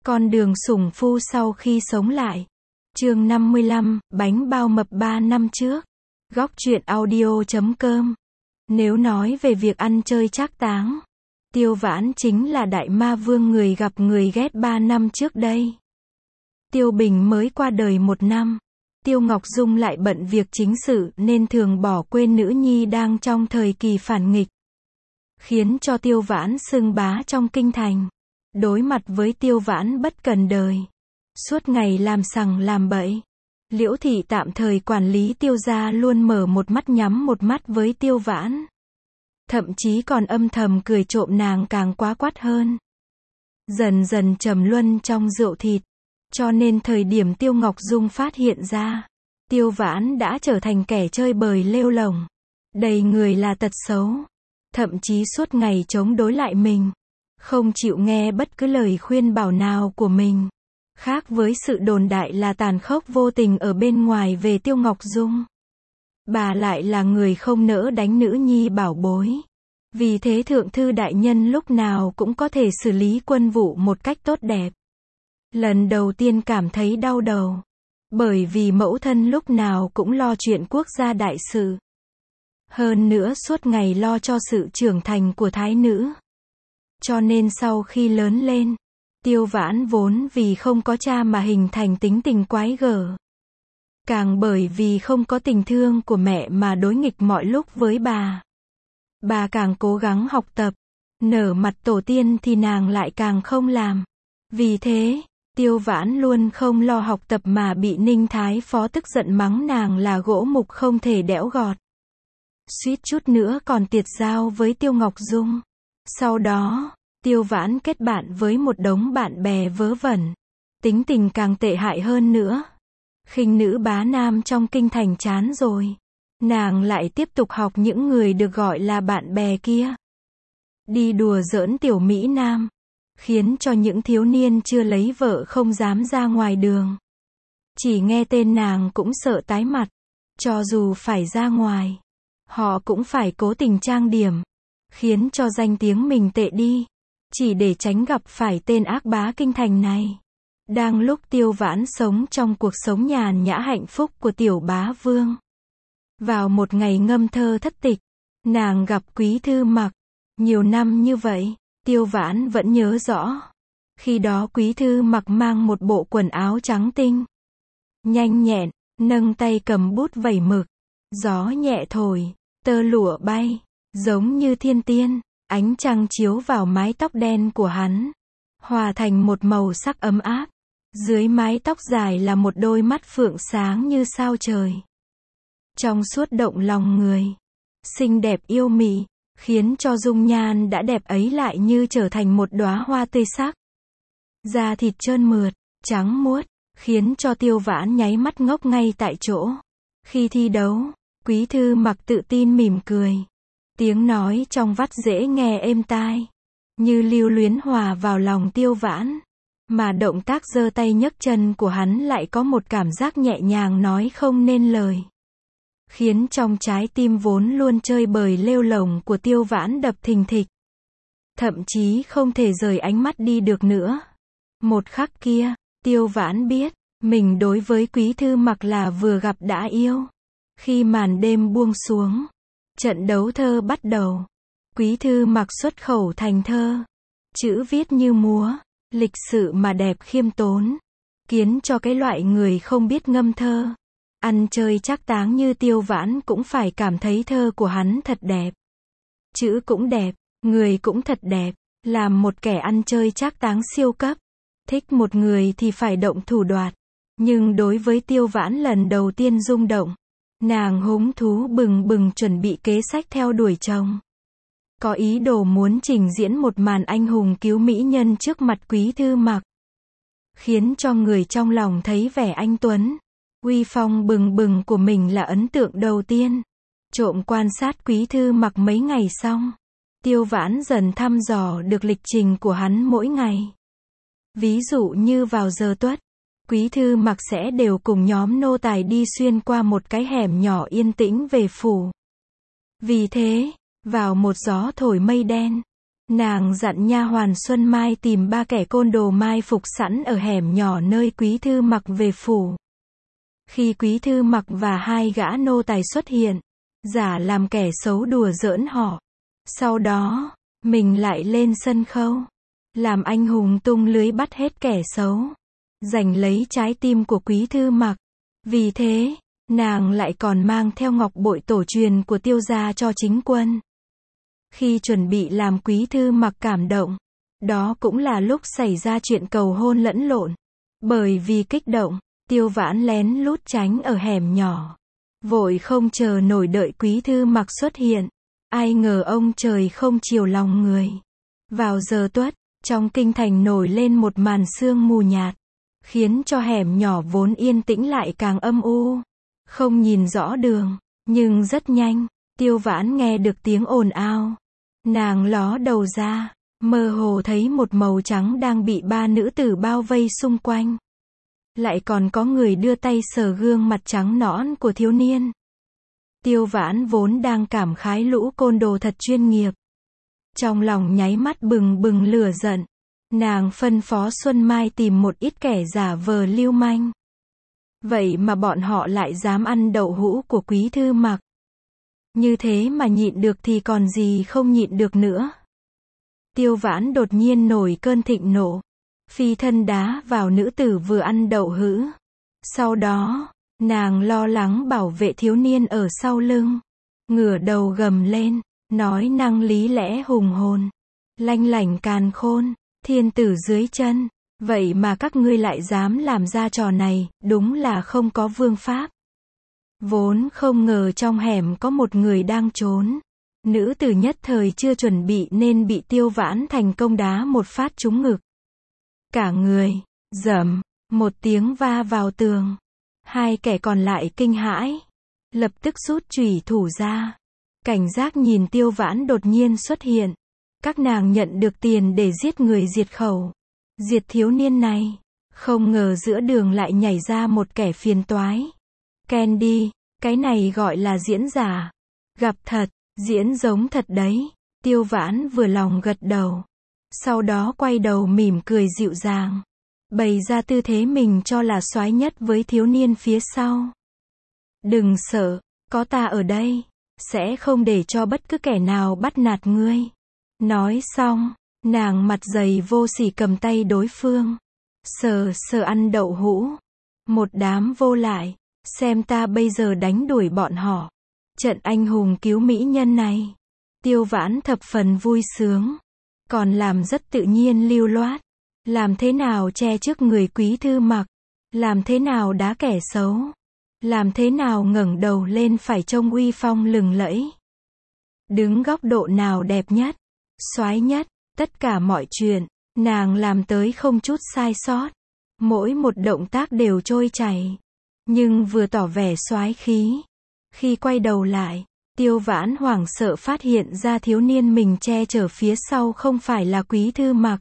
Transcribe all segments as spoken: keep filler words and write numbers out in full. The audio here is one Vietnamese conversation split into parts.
Con đường sủng phu sau khi sống lại. Chương năm mươi lăm, bánh bao mập ba năm trước. Góc truyện audio chấm com. Nếu nói về việc ăn chơi trác táng, Tiêu Vãn chính là đại ma vương người gặp người ghét ba năm trước đây. Tiêu Bình mới qua đời một năm. Tiêu Ngọc Dung lại bận việc chính sự nên thường bỏ quên nữ nhi đang trong thời kỳ phản nghịch, khiến cho Tiêu Vãn xưng bá trong kinh thành. Đối mặt với Tiêu Vãn bất cần đời, suốt ngày làm sằng làm bậy, Liễu Thị tạm thời quản lý Tiêu gia luôn mở một mắt nhắm một mắt với Tiêu Vãn. Thậm chí còn âm thầm cười trộm nàng càng quá quát hơn. Dần dần trầm luân trong rượu thịt. Cho nên thời điểm Tiêu Ngọc Dung phát hiện ra, Tiêu Vãn đã trở thành kẻ chơi bời lêu lổng, đầy người là tật xấu, thậm chí suốt ngày chống đối lại mình, không chịu nghe bất cứ lời khuyên bảo nào của mình. Khác với sự đồn đại là tàn khốc vô tình ở bên ngoài về Tiêu Ngọc Dung, bà lại là người không nỡ đánh nữ nhi bảo bối. Vì thế thượng thư đại nhân lúc nào cũng có thể xử lý quân vụ một cách tốt đẹp. Lần đầu tiên cảm thấy đau đầu, bởi vì mẫu thân lúc nào cũng lo chuyện quốc gia đại sự. Hơn nữa suốt ngày lo cho sự trưởng thành của thái nữ. Cho nên sau khi lớn lên, Tiêu Vãn vốn vì không có cha mà hình thành tính tình quái gở. Càng bởi vì không có tình thương của mẹ mà đối nghịch mọi lúc với bà. Bà càng cố gắng học tập, nở mặt tổ tiên thì nàng lại càng không làm. Vì thế, Tiêu Vãn luôn không lo học tập mà bị Ninh Thái Phó tức giận mắng nàng là gỗ mục không thể đẽo gọt. Suýt chút nữa còn tiệt giao với Tiêu Ngọc Dung. Sau đó, Tiêu Vãn kết bạn với một đống bạn bè vớ vẩn. Tính tình càng tệ hại hơn nữa. Khinh nữ bá nam trong kinh thành chán rồi, nàng lại tiếp tục học những người được gọi là bạn bè kia. Đi đùa giỡn tiểu Mỹ Nam, khiến cho những thiếu niên chưa lấy vợ không dám ra ngoài đường. Chỉ nghe tên nàng cũng sợ tái mặt. Cho dù phải ra ngoài, họ cũng phải cố tình trang điểm, khiến cho danh tiếng mình tệ đi, chỉ để tránh gặp phải tên ác bá kinh thành này. Đang lúc Tiêu Vãn sống trong cuộc sống nhàn nhã hạnh phúc của tiểu bá vương, vào một ngày ngâm thơ thất tịch, nàng gặp Quý Thư Mặc. Nhiều năm như vậy, Tiêu Vãn vẫn nhớ rõ. Khi đó Quý Thư Mặc mang một bộ quần áo trắng tinh, nhanh nhẹn, nâng tay cầm bút vẩy mực. Gió nhẹ thổi, tơ lụa bay, giống như thiên tiên. Ánh trăng chiếu vào mái tóc đen của hắn, hòa thành một màu sắc ấm áp. Dưới mái tóc dài là một đôi mắt phượng sáng như sao trời, trong suốt động lòng người, xinh đẹp yêu mị, khiến cho dung nhan đã đẹp ấy lại như trở thành một đóa hoa tươi sắc. Da thịt trơn mượt, trắng muốt, khiến cho Tiêu Vãn nháy mắt ngốc ngay tại chỗ. Khi thi đấu, Quý Thư Mặc tự tin mỉm cười, tiếng nói trong vắt dễ nghe êm tai, như lưu luyến hòa vào lòng Tiêu Vãn. Mà động tác giơ tay nhấc chân của hắn lại có một cảm giác nhẹ nhàng nói không nên lời, khiến trong trái tim vốn luôn chơi bời lêu lổng của Tiêu Vãn đập thình thịch, thậm chí không thể rời ánh mắt đi được nữa. Một khắc kia, Tiêu Vãn biết, mình đối với Quý Thư Mặc là vừa gặp đã yêu. Khi màn đêm buông xuống, trận đấu thơ bắt đầu. Quý Thư Mặc xuất khẩu thành thơ, chữ viết như múa, lịch sự mà đẹp khiêm tốn, khiến cho cái loại người không biết ngâm thơ, ăn chơi trác táng như Tiêu Vãn cũng phải cảm thấy thơ của hắn thật đẹp. Chữ cũng đẹp, người cũng thật đẹp. Làm một kẻ ăn chơi trác táng siêu cấp, thích một người thì phải động thủ đoạt. Nhưng đối với Tiêu Vãn lần đầu tiên rung động, nàng hứng thú bừng bừng chuẩn bị kế sách theo đuổi chồng. Có ý đồ muốn trình diễn một màn anh hùng cứu mỹ nhân trước mặt Quý Thư Mặc, khiến cho người trong lòng thấy vẻ anh tuấn, uy phong bừng bừng của mình là ấn tượng đầu tiên. Trộm quan sát Quý Thư Mặc mấy ngày xong, Tiêu Vãn dần thăm dò được lịch trình của hắn mỗi ngày. Ví dụ như vào giờ tuất, Quý Thư Mặc sẽ đều cùng nhóm nô tài đi xuyên qua một cái hẻm nhỏ yên tĩnh về phủ. Vì thế, vào một gió thổi mây đen, Nàng dặn nha hoàn Xuân Mai tìm ba kẻ côn đồ mai phục sẵn ở hẻm nhỏ nơi Quý Thư Mặc về phủ. Khi Quý Thư Mặc và hai gã nô tài xuất hiện, giả làm kẻ xấu đùa giỡn họ. Sau đó, mình lại lên sân khấu, làm anh hùng tung lưới bắt hết kẻ xấu, giành lấy trái tim của Quý Thư Mặc. Vì thế, nàng lại còn mang theo ngọc bội tổ truyền của Tiêu gia cho chính quân. Khi chuẩn bị làm Quý Thư Mặc cảm động, đó cũng là lúc xảy ra chuyện cầu hôn lẫn lộn. Bởi vì kích động, Tiêu Vãn lén lút tránh ở hẻm nhỏ, vội không chờ nổi đợi Quý Thư Mặc xuất hiện. Ai ngờ ông trời không chiều lòng người. Vào giờ tuất, trong kinh thành nổi lên một màn sương mù nhạt, khiến cho hẻm nhỏ vốn yên tĩnh lại càng âm u, không nhìn rõ đường. Nhưng rất nhanh, Tiêu Vãn nghe được tiếng ồn ào. Nàng ló đầu ra, mơ hồ thấy một màu trắng đang bị ba nữ tử bao vây xung quanh. Lại còn có người đưa tay sờ gương mặt trắng nõn của thiếu niên. Tiêu Vãn vốn đang cảm khái lũ côn đồ thật chuyên nghiệp. Trong lòng nháy mắt bừng bừng lửa giận. Nàng phân phó Xuân Mai tìm một ít kẻ giả vờ lưu manh. Vậy mà bọn họ lại dám ăn đậu hũ của Quý Thư Mặc. Như thế mà nhịn được thì còn gì không nhịn được nữa. Tiêu Vãn đột nhiên nổi cơn thịnh nộ, phi thân đá vào nữ tử vừa ăn đậu hũ. Sau đó, nàng lo lắng bảo vệ thiếu niên ở sau lưng, ngửa đầu gầm lên, nói năng lý lẽ hùng hồn, lanh lảnh càn khôn, thiên tử dưới chân. Vậy mà các ngươi lại dám làm ra trò này, đúng là không có vương pháp. Vốn không ngờ trong hẻm có một người đang trốn. Nữ tử nhất thời chưa chuẩn bị nên bị Tiêu Vãn thành công đá một phát trúng ngực. Cả người, dầm, một tiếng va vào tường. Hai kẻ còn lại kinh hãi, lập tức rút chùy thủ ra. Cảnh giác nhìn Tiêu Vãn đột nhiên xuất hiện. Các nàng nhận được tiền để giết người diệt khẩu, diệt thiếu niên này. Không ngờ giữa đường lại nhảy ra một kẻ phiền toái. Candy, cái này gọi là diễn giả. Gặp thật, diễn giống thật đấy. Tiêu Vãn vừa lòng gật đầu. Sau đó quay đầu mỉm cười dịu dàng, bày ra tư thế mình cho là soái nhất với thiếu niên phía sau. Đừng sợ, có ta ở đây, sẽ không để cho bất cứ kẻ nào bắt nạt ngươi. Nói xong, nàng mặt dày vô sỉ cầm tay đối phương. Sờ sờ ăn đậu hũ. Một đám vô lại, xem ta bây giờ đánh đuổi bọn họ. Trận anh hùng cứu mỹ nhân này. Tiêu Vãn thập phần vui sướng. Còn làm rất tự nhiên lưu loát. Làm thế nào che trước người Quý Thư Mặc. Làm thế nào đá kẻ xấu. Làm thế nào ngẩng đầu lên phải trông uy phong lừng lẫy. Đứng góc độ nào đẹp nhất, soái nhất, tất cả mọi chuyện, nàng làm tới không chút sai sót. Mỗi một động tác đều trôi chảy. Nhưng vừa tỏ vẻ soái khí. Khi quay đầu lại, Tiêu Vãn hoảng sợ phát hiện ra thiếu niên mình che chở phía sau không phải là Quý Thư Mặc,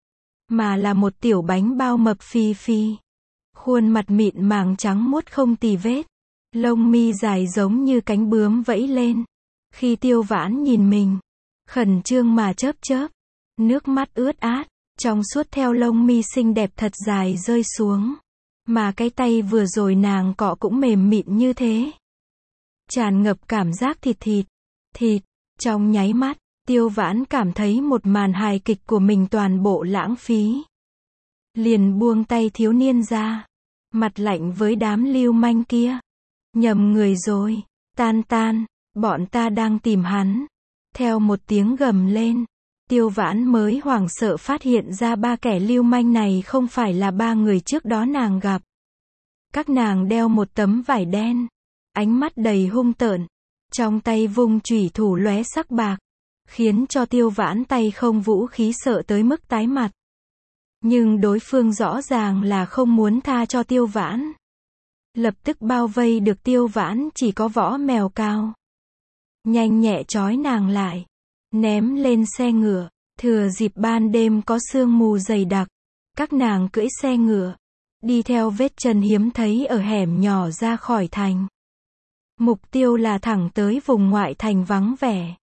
mà là một tiểu bánh bao mập phi phi. Khuôn mặt mịn màng trắng muốt không tì vết. Lông mi dài giống như cánh bướm vẫy lên. Khi Tiêu Vãn nhìn mình, khẩn trương mà chớp chớp, nước mắt ướt át, trong suốt theo lông mi xinh đẹp thật dài rơi xuống. Mà cái tay vừa rồi nàng cọ cũng mềm mịn như thế. Tràn ngập cảm giác thịt thịt, thịt. Trong nháy mắt, Tiêu Vãn cảm thấy một màn hài kịch của mình toàn bộ lãng phí. Liền buông tay thiếu niên ra. Mặt lạnh với đám lưu manh kia. Nhầm người rồi, tan tan, bọn ta đang tìm hắn. Theo một tiếng gầm lên, Tiêu Vãn mới hoảng sợ phát hiện ra ba kẻ lưu manh này không phải là ba người trước đó nàng gặp. Các nàng đeo một tấm vải đen, ánh mắt đầy hung tợn, trong tay vung chủy thủ lóe sắc bạc, khiến cho Tiêu Vãn tay không vũ khí sợ tới mức tái mặt. Nhưng đối phương rõ ràng là không muốn tha cho Tiêu Vãn. Lập tức bao vây được Tiêu Vãn chỉ có võ mèo cao. Nhanh nhẹ trói nàng lại, ném lên xe ngựa. Thừa dịp ban đêm có sương mù dày đặc, các nàng cưỡi xe ngựa, đi theo vết chân hiếm thấy ở hẻm nhỏ ra khỏi thành. Mục tiêu là thẳng tới vùng ngoại thành vắng vẻ.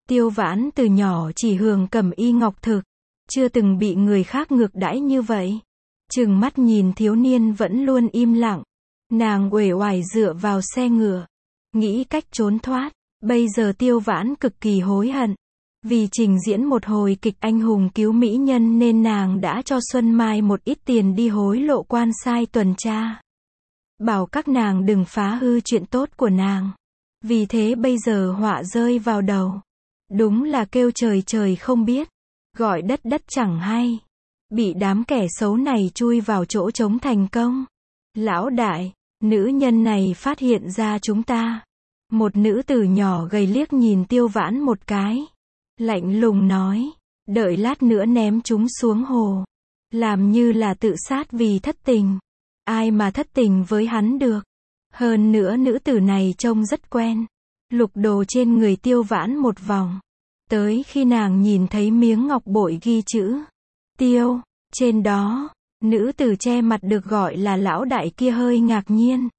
Tiêu Vãn từ nhỏ chỉ hưởng cẩm y ngọc thực, chưa từng bị người khác ngược đãi như vậy. Trừng mắt nhìn thiếu niên vẫn luôn im lặng, nàng uể oải dựa vào xe ngựa, nghĩ cách trốn thoát. Bây giờ Tiêu Vãn cực kỳ hối hận, vì trình diễn một hồi kịch anh hùng cứu mỹ nhân nên nàng đã cho Xuân Mai một ít tiền đi hối lộ quan sai tuần tra, bảo các nàng đừng phá hư chuyện tốt của nàng. Vì thế bây giờ họa rơi vào đầu. Đúng là kêu trời trời không biết, gọi đất đất chẳng hay. Bị đám kẻ xấu này chui vào chỗ trống thành công. Lão đại, nữ nhân này phát hiện ra chúng ta. Một nữ tử nhỏ gầy liếc nhìn Tiêu Vãn một cái, lạnh lùng nói, đợi lát nữa ném chúng xuống hồ, làm như là tự sát vì thất tình. Ai mà thất tình với hắn được. Hơn nữa nữ tử này trông rất quen. Lục đồ trên người Tiêu Vãn một vòng, tới khi nàng nhìn thấy miếng ngọc bội ghi chữ Tiêu trên đó, nữ tử che mặt được gọi là lão đại kia hơi ngạc nhiên,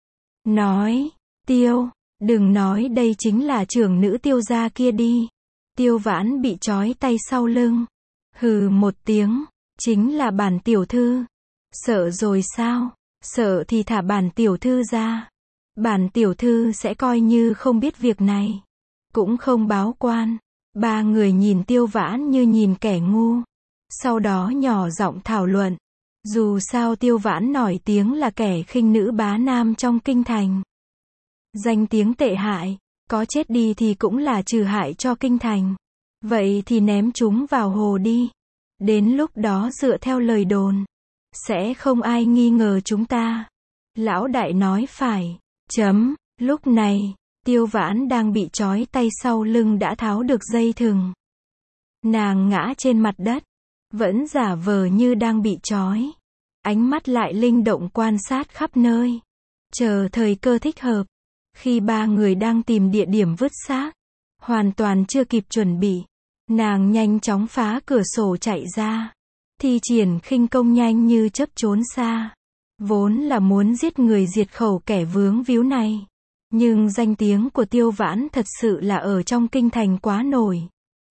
nói, Tiêu, đừng nói đây chính là trưởng nữ Tiêu gia kia đi. Tiêu Vãn bị trói tay sau lưng, hừ một tiếng, chính là bản tiểu thư. Sợ rồi sao? Sợ thì thả bản tiểu thư ra. Bản tiểu thư sẽ coi như không biết việc này, cũng không báo quan. Ba người nhìn Tiêu Vãn như nhìn kẻ ngu, sau đó nhỏ giọng thảo luận. Dù sao Tiêu Vãn nổi tiếng là kẻ khinh nữ bá nam trong kinh thành, danh tiếng tệ hại, có chết đi thì cũng là trừ hại cho kinh thành. Vậy thì ném chúng vào hồ đi. Đến lúc đó dựa theo lời đồn, sẽ không ai nghi ngờ chúng ta. Lão đại nói phải. Chấm. Lúc này, Tiêu Vãn đang bị trói tay sau lưng đã tháo được dây thừng. Nàng ngã trên mặt đất, vẫn giả vờ như đang bị trói. Ánh mắt lại linh động quan sát khắp nơi, chờ thời cơ thích hợp. Khi ba người đang tìm địa điểm vứt xác, hoàn toàn chưa kịp chuẩn bị, nàng nhanh chóng phá cửa sổ chạy ra, thi triển khinh công nhanh như chớp trốn xa. Vốn là muốn giết người diệt khẩu kẻ vướng víu này, nhưng danh tiếng của Tiêu Vãn thật sự là ở trong kinh thành quá nổi.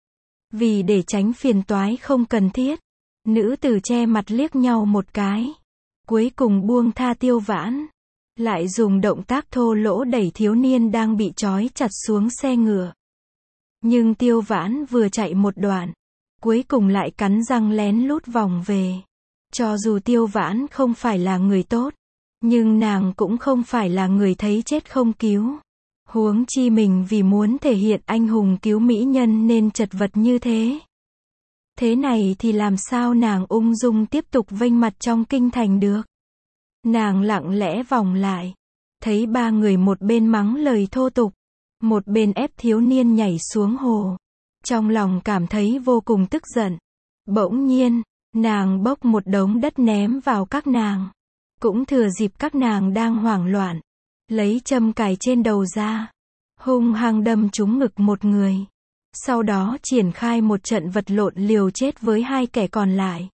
Vì để tránh phiền toái không cần thiết, nữ tử che mặt liếc nhau một cái, cuối cùng buông tha Tiêu Vãn, lại dùng động tác thô lỗ đẩy thiếu niên đang bị trói chặt xuống xe ngựa. Nhưng Tiêu Vãn vừa chạy một đoạn, cuối cùng lại cắn răng lén lút vòng về. Cho dù Tiêu Vãn không phải là người tốt, nhưng nàng cũng không phải là người thấy chết không cứu. Huống chi mình vì muốn thể hiện anh hùng cứu mỹ nhân nên chật vật như thế. Thế này thì làm sao nàng ung dung tiếp tục vênh mặt trong kinh thành được. Nàng lặng lẽ vòng lại, thấy ba người một bên mắng lời thô tục, một bên ép thiếu niên nhảy xuống hồ. Trong lòng cảm thấy vô cùng tức giận. Bỗng nhiên, nàng bốc một đống đất ném vào các nàng. Cũng thừa dịp các nàng đang hoảng loạn, lấy châm cài trên đầu ra, hung hăng đâm trúng ngực một người. Sau đó triển khai một trận vật lộn liều chết với hai kẻ còn lại.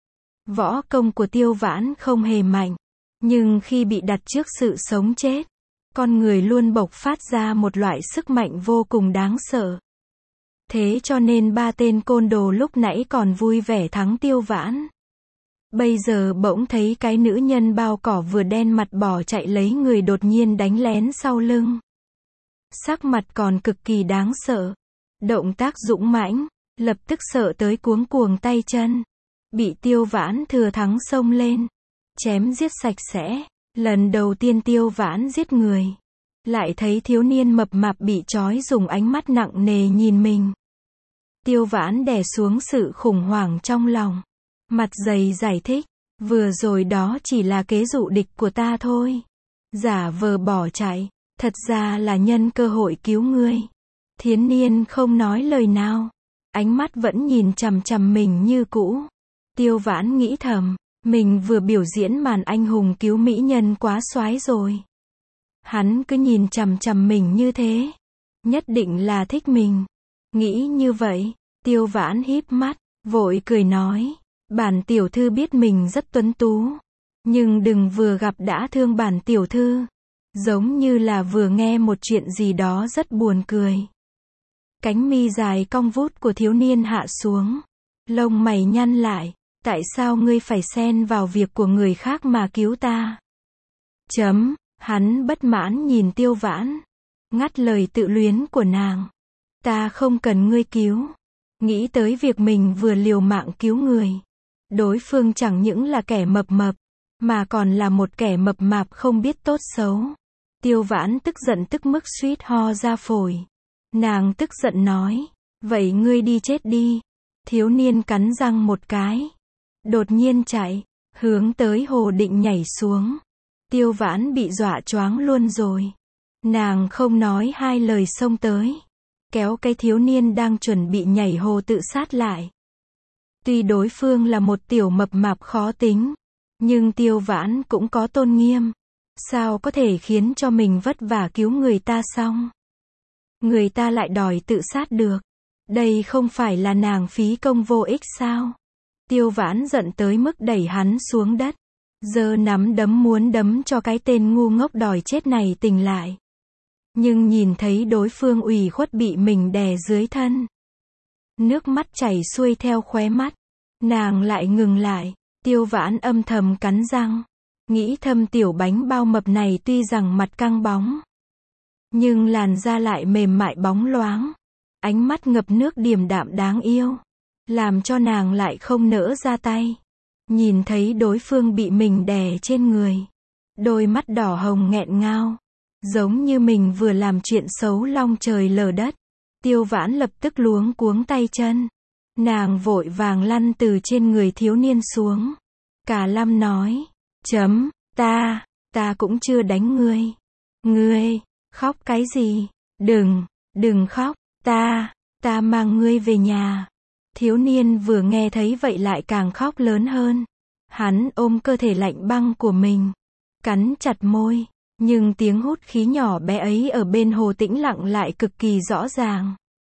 Võ công của Tiêu Vãn không hề mạnh, nhưng khi bị đặt trước sự sống chết, con người luôn bộc phát ra một loại sức mạnh vô cùng đáng sợ. Thế cho nên ba tên côn đồ lúc nãy còn vui vẻ thắng Tiêu Vãn, bây giờ bỗng thấy cái nữ nhân bao cỏ vừa đen mặt bỏ chạy lấy người đột nhiên đánh lén sau lưng. Sắc mặt còn cực kỳ đáng sợ, động tác dũng mãnh, lập tức sợ tới cuống cuồng tay chân. Bị Tiêu Vãn thừa thắng xông lên, chém giết sạch sẽ. Lần đầu tiên Tiêu Vãn giết người, lại thấy thiếu niên mập mạp bị trói dùng ánh mắt nặng nề nhìn mình. Tiêu Vãn đè xuống sự khủng hoảng trong lòng, mặt dày giải thích, vừa rồi đó chỉ là kế dụ địch của ta thôi. Giả vờ bỏ chạy, thật ra là nhân cơ hội cứu ngươi. Thiến niên không nói lời nào, ánh mắt vẫn nhìn chằm chằm mình như cũ. Tiêu Vãn nghĩ thầm, mình vừa biểu diễn màn anh hùng cứu mỹ nhân quá soái rồi. Hắn cứ nhìn chằm chằm mình như thế, nhất định là thích mình. Nghĩ như vậy, Tiêu Vãn híp mắt, vội cười nói, bản tiểu thư biết mình rất tuấn tú, nhưng đừng vừa gặp đã thương bản tiểu thư, giống như là vừa nghe một chuyện gì đó rất buồn cười. Cánh mi dài cong vút của thiếu niên hạ xuống. Lông mày nhăn lại. Tại sao ngươi phải xen vào việc của người khác mà cứu ta? Chấm, hắn bất mãn nhìn Tiêu Vãn. Ngắt lời tự luyến của nàng. Ta không cần ngươi cứu. Nghĩ tới việc mình vừa liều mạng cứu người. Đối phương chẳng những là kẻ mập mập, mà còn là một kẻ mập mạp không biết tốt xấu. Tiêu Vãn tức giận tức mức suýt ho ra phổi. Nàng tức giận nói, vậy ngươi đi chết đi. Thiếu niên cắn răng một cái. Đột nhiên chạy, hướng tới hồ định nhảy xuống. Tiêu Vãn bị dọa choáng luôn rồi. Nàng không nói hai lời xông tới. Kéo cái thiếu niên đang chuẩn bị nhảy hồ tự sát lại. Tuy đối phương là một tiểu mập mạp khó tính, nhưng Tiêu Vãn cũng có tôn nghiêm. Sao có thể khiến cho mình vất vả cứu người ta xong? Người ta lại đòi tự sát được. Đây không phải là nàng phí công vô ích sao? Tiêu Vãn giận tới mức đẩy hắn xuống đất. Giơ nắm đấm muốn đấm cho cái tên ngu ngốc đòi chết này tỉnh lại. Nhưng nhìn thấy đối phương ủy khuất bị mình đè dưới thân. Nước mắt chảy xuôi theo khóe mắt. Nàng lại ngừng lại. Tiêu Vãn âm thầm cắn răng. Nghĩ thầm tiểu bánh bao mập này tuy rằng mặt căng bóng, nhưng làn da lại mềm mại bóng loáng. Ánh mắt ngập nước điềm đạm đáng yêu. Làm cho nàng lại không nỡ ra tay. Nhìn thấy đối phương bị mình đè trên người. Đôi mắt đỏ hồng nghẹn ngào. Giống như mình vừa làm chuyện xấu long trời lở đất. Tiêu Vãn lập tức luống cuống tay chân. Nàng vội vàng lăn từ trên người thiếu niên xuống. Cả Lâm nói. Chấm, ta, ta cũng chưa đánh ngươi. Ngươi, khóc cái gì? Đừng, đừng khóc, ta, ta mang ngươi về nhà. Thiếu niên vừa nghe thấy vậy lại càng khóc lớn hơn. Hắn ôm cơ thể lạnh băng của mình. Cắn chặt môi. Nhưng tiếng hút khí nhỏ bé ấy ở bên hồ tĩnh lặng lại cực kỳ rõ ràng.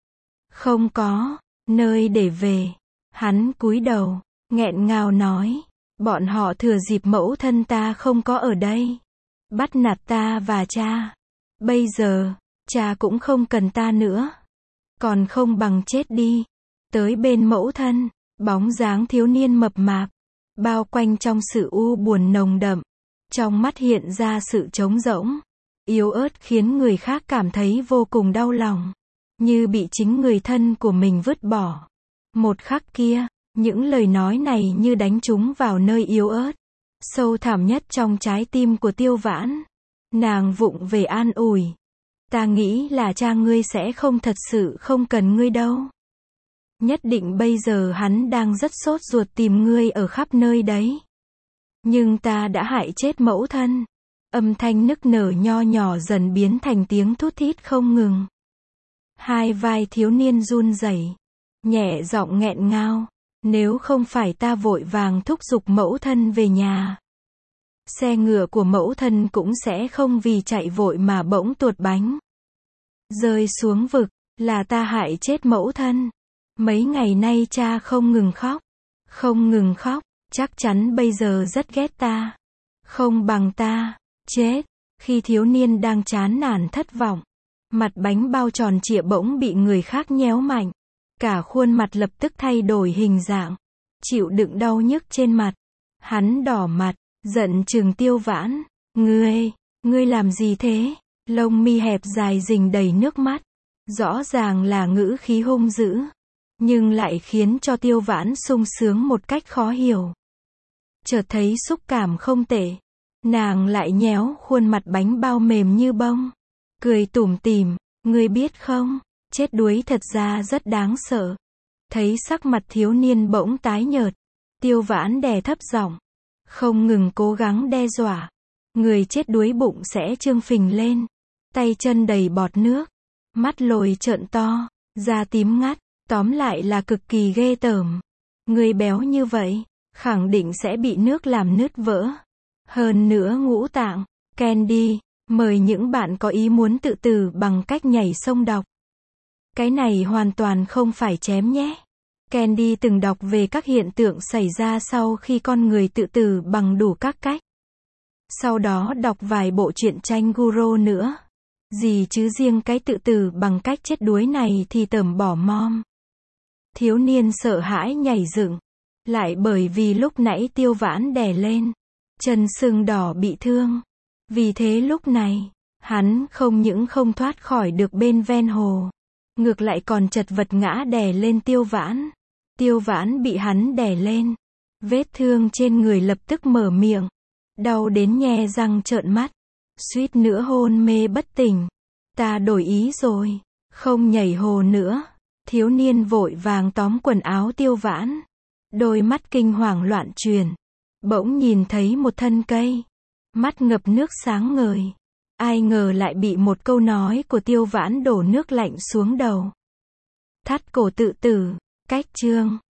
Không có nơi để về. Hắn cúi đầu, nghẹn ngào nói. Bọn họ thừa dịp mẫu thân ta không có ở đây. Bắt nạt ta và cha. Bây giờ, cha cũng không cần ta nữa. Còn không bằng chết đi. Tới bên mẫu thân, bóng dáng thiếu niên mập mạp. Bao quanh trong sự u buồn nồng đậm. Trong mắt hiện ra sự trống rỗng. Yếu ớt khiến người khác cảm thấy vô cùng đau lòng. Như bị chính người thân của mình vứt bỏ. Một khắc kia, những lời nói này như đánh trúng vào nơi yếu ớt. Sâu thẳm nhất trong trái tim của Tiêu Vãn. Nàng vụng về an ủi. Ta nghĩ là cha ngươi sẽ không thật sự không cần ngươi đâu. Nhất định bây giờ hắn đang rất sốt ruột tìm ngươi ở khắp nơi đấy. Nhưng ta đã hại chết mẫu thân. Âm thanh nức nở nho nhỏ dần biến thành tiếng thút thít không ngừng. Hai vai thiếu niên run rẩy, nhẹ giọng nghẹn ngào. Nếu không phải ta vội vàng thúc giục mẫu thân về nhà, xe ngựa của mẫu thân cũng sẽ không vì chạy vội mà bỗng tuột bánh. Rơi xuống vực, là ta hại chết mẫu thân. Mấy ngày nay cha không ngừng khóc. Không ngừng khóc, chắc chắn bây giờ rất ghét ta. Không bằng ta, chết. Khi thiếu niên đang chán nản thất vọng, mặt bánh bao tròn trịa bỗng bị người khác nhéo mạnh. Cả khuôn mặt lập tức thay đổi hình dạng. Chịu đựng đau nhức trên mặt. Hắn đỏ mặt, giận chừng Tiêu Vãn. Ngươi, ngươi làm gì thế? Lông mi hẹp dài rình đầy nước mắt. Rõ ràng là ngữ khí hung dữ. Nhưng lại khiến cho Tiêu Vãn sung sướng một cách khó hiểu. Chợt thấy xúc cảm không tệ. Nàng lại nhéo khuôn mặt bánh bao mềm như bông. Cười tủm tỉm. Ngươi biết không? Chết đuối thật ra rất đáng sợ. Thấy sắc mặt thiếu niên bỗng tái nhợt. Tiêu Vãn đè thấp giọng. Không ngừng cố gắng đe dọa. Người chết đuối bụng sẽ trương phình lên. Tay chân đầy bọt nước. Mắt lồi trợn to. Da tím ngắt. Tóm lại là cực kỳ ghê tởm. Người béo như vậy, khẳng định sẽ bị nước làm nứt vỡ. Hơn nữa ngũ tạng. Candy, mời những bạn có ý muốn tự tử bằng cách nhảy sông đọc. Cái này hoàn toàn không phải chém nhé. Candy từng đọc về các hiện tượng xảy ra sau khi con người tự tử bằng đủ các cách. Sau đó đọc vài bộ truyện tranh Guru nữa. Gì chứ riêng cái tự tử bằng cách chết đuối này thì tởm bỏ mom. Thiếu niên sợ hãi nhảy dựng. Lại bởi vì lúc nãy Tiêu Vãn đè lên. Chân sưng đỏ bị thương. Vì thế lúc này, hắn không những không thoát khỏi được bên ven hồ. Ngược lại còn chật vật ngã đè lên Tiêu Vãn. Tiêu Vãn bị hắn đè lên. Vết thương trên người lập tức mở miệng. Đau đến nhe răng trợn mắt. Suýt nữa hôn mê bất tỉnh. Ta đổi ý rồi. Không nhảy hồ nữa. Thiếu niên vội vàng tóm quần áo Tiêu Vãn. Đôi mắt kinh hoàng loạn chuyển. Bỗng nhìn thấy một thân cây. Mắt ngập nước sáng ngời. Ai ngờ lại bị một câu nói của Tiêu Vãn đổ nước lạnh xuống đầu. Thắt cổ tự tử. Cách chương